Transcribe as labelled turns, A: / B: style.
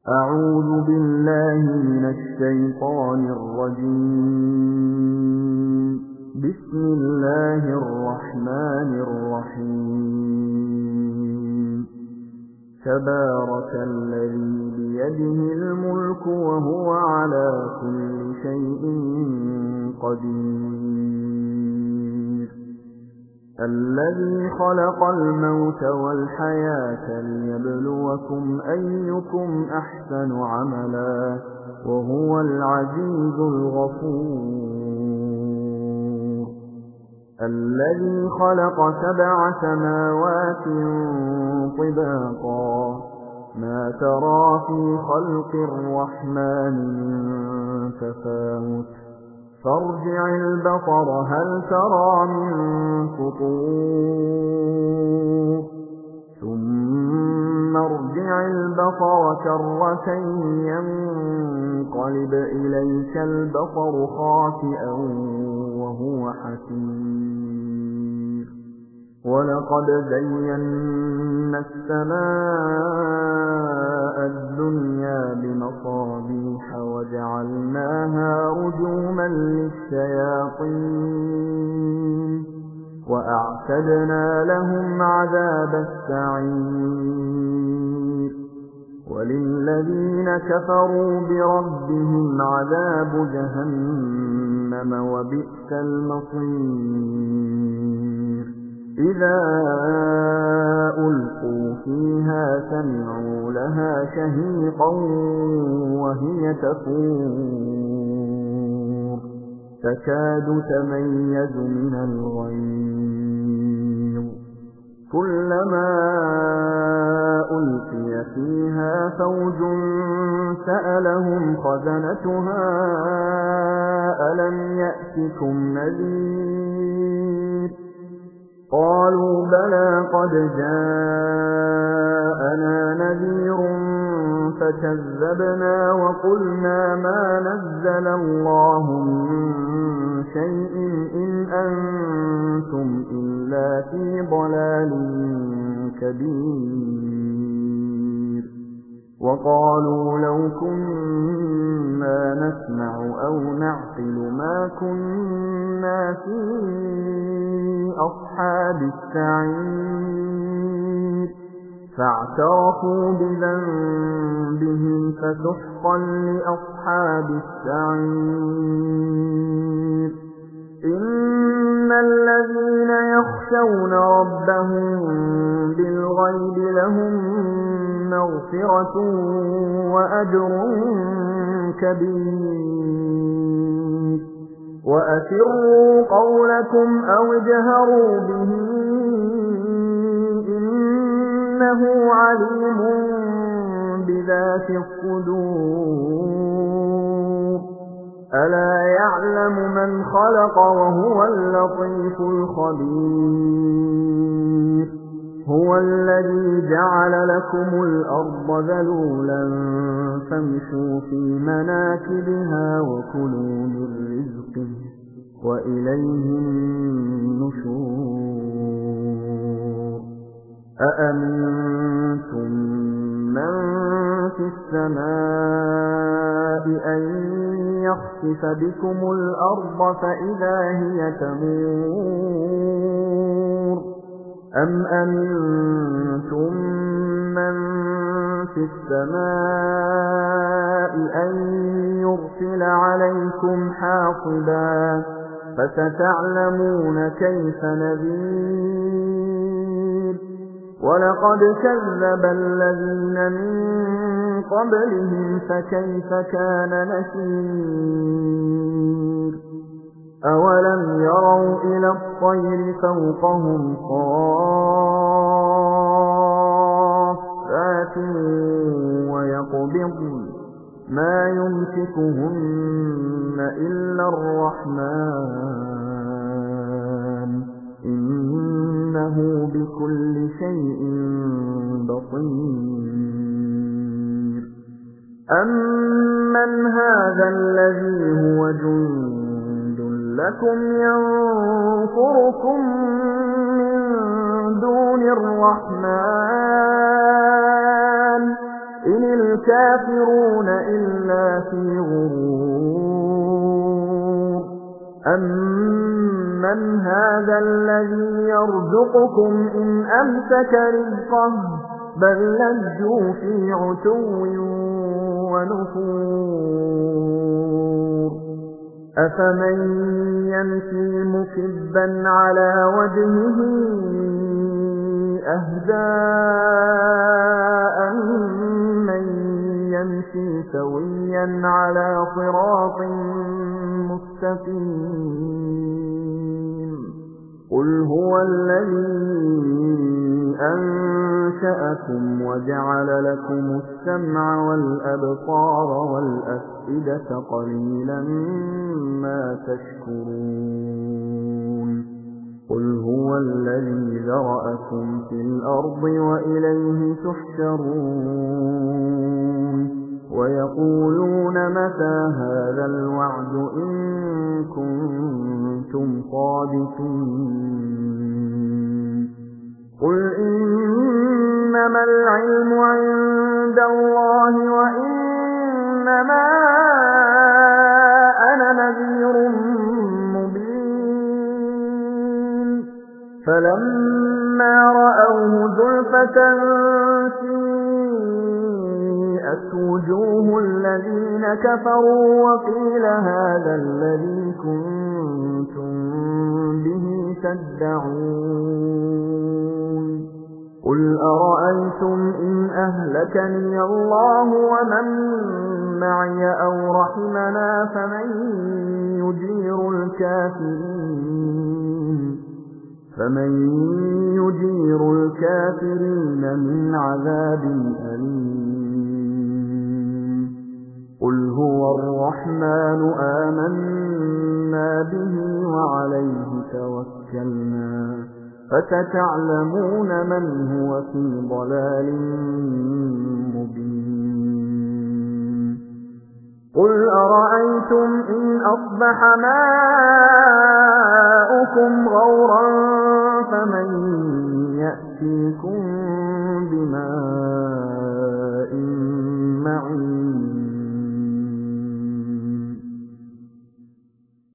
A: أعوذ بالله من الشيطان الرجيم. بسم الله الرحمن الرحيم. تبارك الذي بيده الملك وهو على كل شيء قدير. الذي خلق الموت والحياة ليبلوكم أيكم أحسن عملا وهو العزيز الغفور. الذي خلق 7 سماوات طباقا ما ترى في خلق الرحمن من تفاوت فارجع البصر هل ترى من فطور ثم ارجع البصر كرتين ينقلب إليك البصر خاسئا وهو حسير. ولقد زينا السماء الدنيا بمصابيح وجعلناها رجوما للشياطين وأعتدنا لهم عذاب السعير. وللذين كفروا بربهم عذاب جهنم وبئس المصير. إذا ألقوا فيها سمعوا لها شهيقا وهي تفور تكاد تميز من الغيظ. كلما ألقي فيها فوج سألهم خزنتها ألم يأتكم نذير قالوا بلى قد جاءنا نذير فكذبنا وقلنا ما نزل الله من شيء إن أنتم إلا في ضلال كبير. وقالوا لو كنا نسمع أو نعقل ما كنا في أصحاب السعير. فاعترفوا بذنبهم فسحقا لأصحاب السعير. إن الذين يخشون ربهم بالغيب لهم مغفرة وأجر كبير. وأسروا قولكم أو اجهروا به إنه عليم بذات الصدور. ألا يعلم من خلق وهو اللطيف الخبير. هو الذي جعل لكم الأرض ذلولا فامشوا في مناكبها وكلوا من رزقه وإليه النشور. أأمنتم من في السماء أن يخسف بكم الأرض فإذا هي تمور أم أمنتم من في السماء أن يرسل عليكم حاصبا فستعلمون كيف نذير. ولقد كذب الذين من قبلهم فكيف كان نكير. أولم يروا إلى الطير فوقهم صافات ويقبضن ما يمسكهن إلا الرحمن إنه بكل شيء بصير. أمن هذا الذي هو جند لكم ينصركم من دون الرحمن إن الكافرون إلا في غرور أمن هذا الذي يرزقكم إن أمسك رزقه بل لجوا في عتو ونفور أفمن يمشي مكبا على وجهه أهدى من يمشي سويا على صراط مستقيم قل هو الذي أنشأكم وجعل لكم السمع والأبصار والأفئدة قليلا ما تشكرون قل هو الذي ذرأكم في الأرض وإليه تحشرون ويقولون متى هذا الوعد إن كنتم صادقين قل إنما العلم عند الله وإنما أنا نذير مبين فلما رأوه زلفة سيئت وجوه الذين كفروا وقيل هذا الذي كنتم به تدعون قل أرأيتم إن أهلكني الله ومن معي أو رحمنا فمن يجير الكافرين من عذاب أليم قل هو الرحمن آمنا به وعليه توكلنا فستعلمون من هو في ضلال مبين قل أرأيتم إن أصبح ماؤكم غورا فمن يأتيكم بماء معين